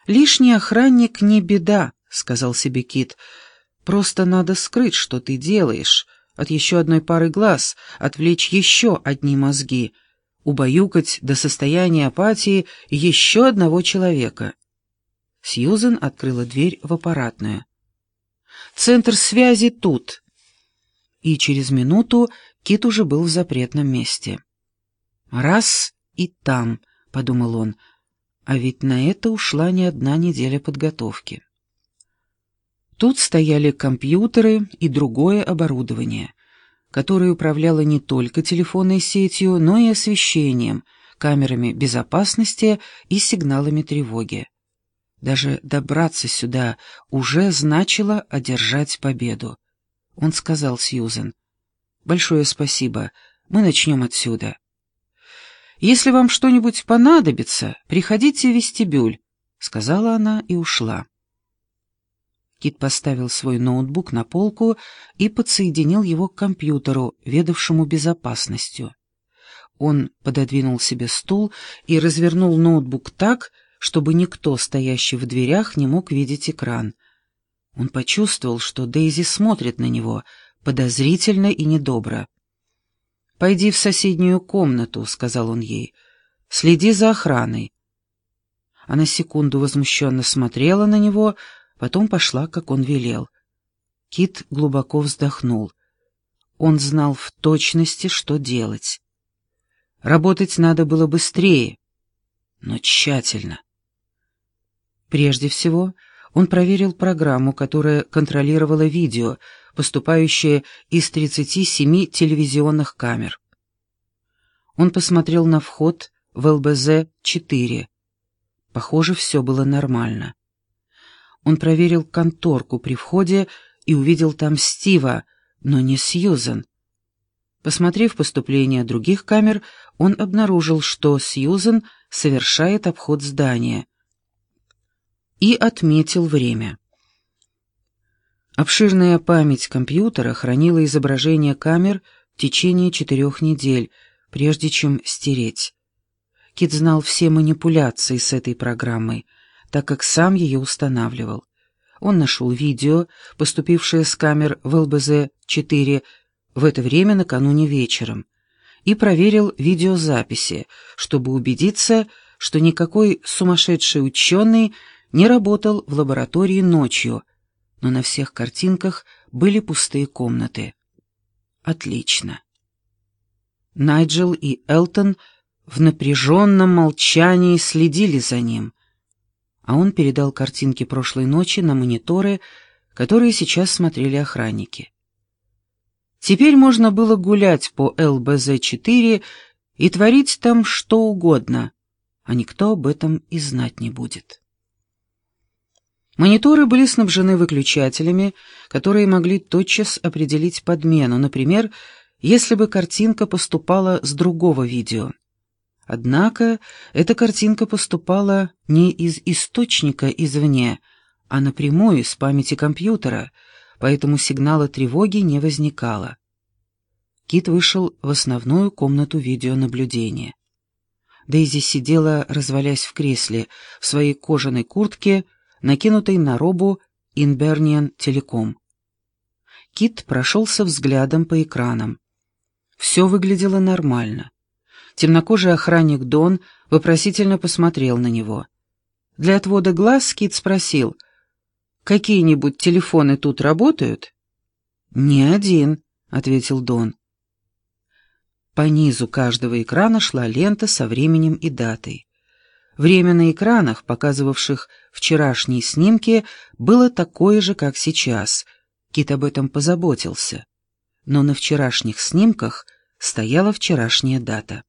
«Лишний охранник не беда», — сказал себе Кит. «Просто надо скрыть, что ты делаешь, от еще одной пары глаз, отвлечь еще одни мозги, убаюкать до состояния апатии еще одного человека». Сьюзен открыла дверь в аппаратную. «Центр связи тут». И через минуту Кит уже был в запретном месте. «Раз и там», — подумал он, — «а ведь на это ушла не одна неделя подготовки». Тут стояли компьютеры и другое оборудование, которое управляло не только телефонной сетью, но и освещением, камерами безопасности и сигналами тревоги. Даже добраться сюда уже значило одержать победу. Он сказал Сьюзен: «Большое спасибо, мы начнем отсюда. Если вам что-нибудь понадобится, приходите в вестибюль», — сказала она и ушла. Кит поставил свой ноутбук на полку и подсоединил его к компьютеру, ведавшему безопасностью. Он пододвинул себе стул и развернул ноутбук так, чтобы никто, стоящий в дверях, не мог видеть экран. Он почувствовал, что Дейзи смотрит на него подозрительно и недобро. «Пойди в соседнюю комнату», — сказал он ей. «Следи за охраной». Она секунду возмущенно смотрела на него, потом пошла, как он велел. Кит глубоко вздохнул. Он знал в точности, что делать. Работать надо было быстрее, но тщательно. Прежде всего, он проверил программу, которая контролировала видео, поступающее из 37 телевизионных камер. Он посмотрел на вход в ЛБЗ-4. Похоже, все было нормально. Он проверил конторку при входе и увидел там Стива, но не Сьюзен. Посмотрев поступление других камер, он обнаружил, что Сьюзен совершает обход здания, и отметил время. Обширная память компьютера хранила изображение камер в течение 4 недель, прежде чем стереть. Кит знал все манипуляции с этой программой, так как сам ее устанавливал. Он нашел видео, поступившее с камер в ЛБЗ-4 в это время накануне вечером, и проверил видеозаписи, чтобы убедиться, что никакой сумасшедший ученый не работал в лаборатории ночью, но на всех картинках были пустые комнаты. Отлично. Найджел и Элтон в напряженном молчании следили за ним, а он передал картинки прошлой ночи на мониторы, которые сейчас смотрели охранники. Теперь можно было гулять по ЛБЗ-4 и творить там что угодно, а никто об этом и знать не будет. Мониторы были снабжены выключателями, которые могли тотчас определить подмену, например, если бы картинка поступала с другого видео. Однако эта картинка поступала не из источника извне, а напрямую из памяти компьютера, поэтому сигнала тревоги не возникало. Кит вышел в основную комнату видеонаблюдения. Дейзи сидела, развалясь в кресле, в своей кожаной куртке, накинутой на робу Inbernian Telecom. Кит прошелся взглядом по экранам. Все выглядело нормально. Темнокожий охранник Дон вопросительно посмотрел на него. Для отвода глаз Кит спросил: «Какие-нибудь телефоны тут работают?» «Ни один», — ответил Дон. По низу каждого экрана шла лента со временем и датой. Время на экранах, показывавших вчерашние снимки, было такое же, как сейчас. Кит об этом позаботился. Но на вчерашних снимках стояла вчерашняя дата.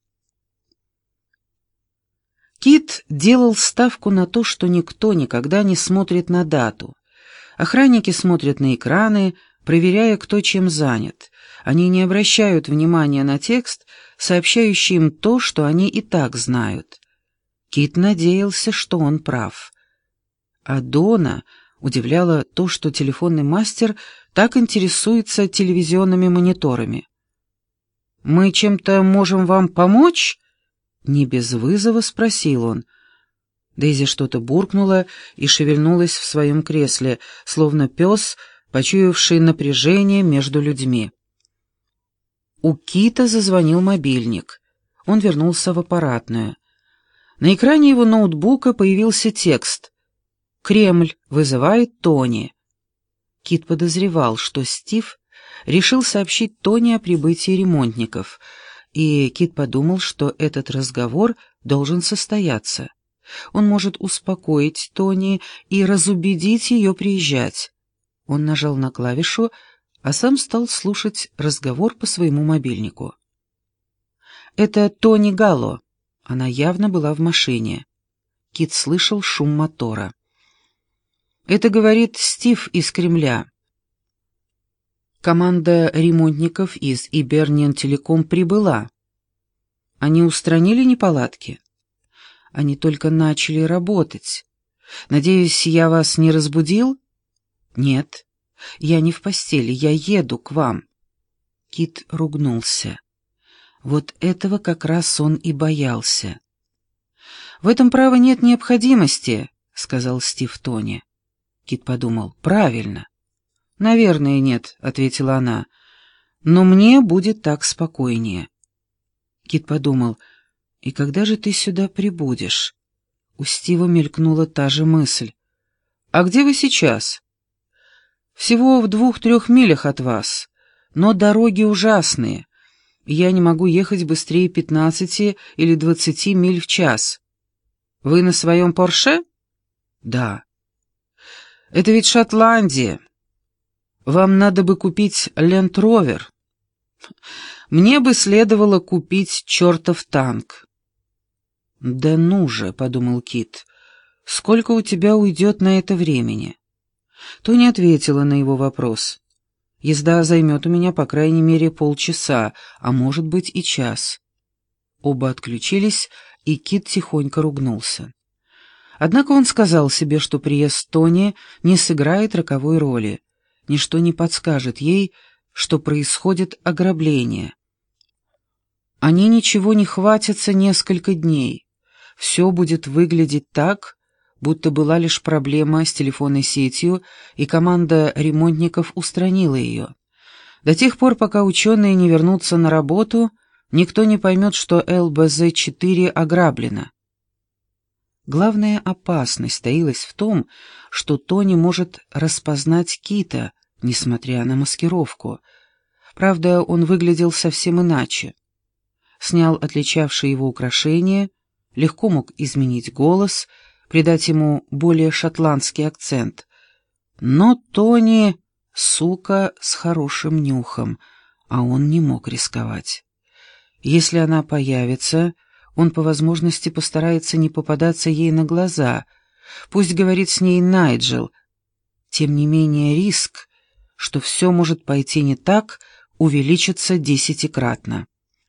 Кит делал ставку на то, что никто никогда не смотрит на дату. Охранники смотрят на экраны, проверяя, кто чем занят. Они не обращают внимания на текст, сообщающий им то, что они и так знают. Кит надеялся, что он прав. А Дона удивляло то, что телефонный мастер так интересуется телевизионными мониторами. «Мы чем-то можем вам помочь?» Не без вызова спросил он. Дейзи что-то буркнула и шевельнулась в своем кресле, словно пес, почуявший напряжение между людьми. У Кита зазвонил мобильник. Он вернулся в аппаратную. На экране его ноутбука появился текст: «Кремль вызывает Тони». Кит подозревал, что Стив решил сообщить Тони о прибытии ремонтников, и Кит подумал, что этот разговор должен состояться. Он может успокоить Тони и разубедить ее приезжать. Он нажал на клавишу, а сам стал слушать разговор по своему мобильнику. «Это Тони Галло». Она явно была в машине. Кит слышал шум мотора. «Это говорит Стив из Кремля. Команда ремонтников из Иберниан Телеком прибыла. Они устранили неполадки? Они только начали работать. Надеюсь, я вас не разбудил?» «Нет, я не в постели, я еду к вам». Кит ругнулся. Вот этого как раз он и боялся. «В этом, право, нет необходимости», — сказал Стив Тони. Кит подумал: «Правильно». «Наверное, нет», — ответила она. «Но мне будет так спокойнее». Кит подумал: «И когда же ты сюда прибудешь?» У Стива мелькнула та же мысль. «А где вы сейчас?» «Всего в 2-3 милях от вас, но дороги ужасные. Я не могу ехать быстрее 15 или 20 миль в час». «Вы на своем Порше?» «Да». «Это ведь Шотландия. Вам надо бы купить Ленд-Ровер. Мне бы следовало купить чертов танк». «Да ну же», — подумал Кит, — «сколько у тебя уйдет на это времени?» Тони ответила на его вопрос. «Езда займет у меня по крайней мере полчаса, а может быть и час». Оба отключились, и Кит тихонько ругнулся. Однако он сказал себе, что приезд Тони не сыграет роковой роли. Ничто не подскажет ей, что происходит ограбление. Они ничего не хватятся несколько дней. Все будет выглядеть так, будто была лишь проблема с телефонной сетью, и команда ремонтников устранила ее. До тех пор, пока ученые не вернутся на работу, никто не поймет, что ЛБЗ-4 ограблено. Главная опасность таилась в том, что Тони может распознать Кита, несмотря на маскировку. Правда, он выглядел совсем иначе. Снял отличавшие его украшения, легко мог изменить голос, придать ему более шотландский акцент. Но Тони — сука с хорошим нюхом, а он не мог рисковать. Если она появится, он по возможности постарается не попадаться ей на глаза. Пусть говорит с ней Найджел. Тем не менее риск, что все может пойти не так, увеличится 10-кратно.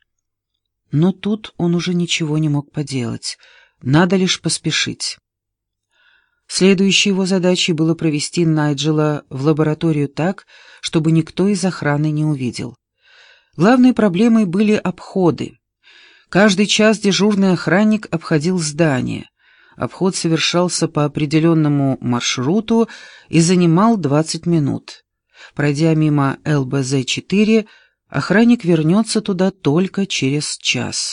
Но тут он уже ничего не мог поделать. Надо лишь поспешить. Следующей его задачей было провести Найджела в лабораторию так, чтобы никто из охраны не увидел. Главной проблемой были обходы. Каждый час дежурный охранник обходил здание. Обход совершался по определенному маршруту и занимал 20 минут. Пройдя мимо ЛБЗ-4, охранник вернется туда только через час.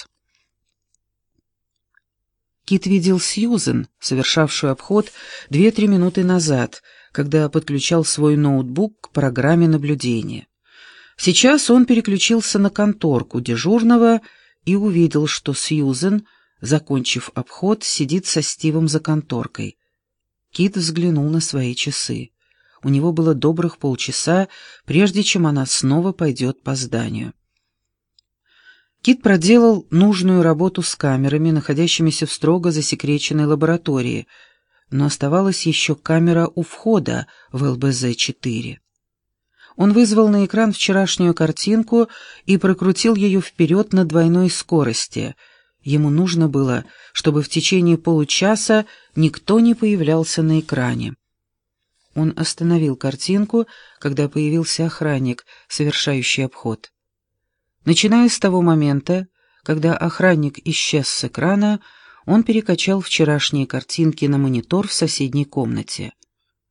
Кит видел Сьюзен, совершавшую обход 2-3 минуты назад, когда подключал свой ноутбук к программе наблюдения. Сейчас он переключился на конторку дежурного и увидел, что Сьюзен, закончив обход, сидит со Стивом за конторкой. Кит взглянул на свои часы. У него было добрых полчаса, прежде чем она снова пойдет по зданию. Кит проделал нужную работу с камерами, находящимися в строго засекреченной лаборатории, но оставалась еще камера у входа в ЛБЗ-4. Он вызвал на экран вчерашнюю картинку и прокрутил ее вперед на двойной скорости. Ему нужно было, чтобы в течение получаса никто не появлялся на экране. Он остановил картинку, когда появился охранник, совершающий обход. Начиная с того момента, когда охранник исчез с экрана, Он перекачал вчерашние картинки на монитор в соседней комнате.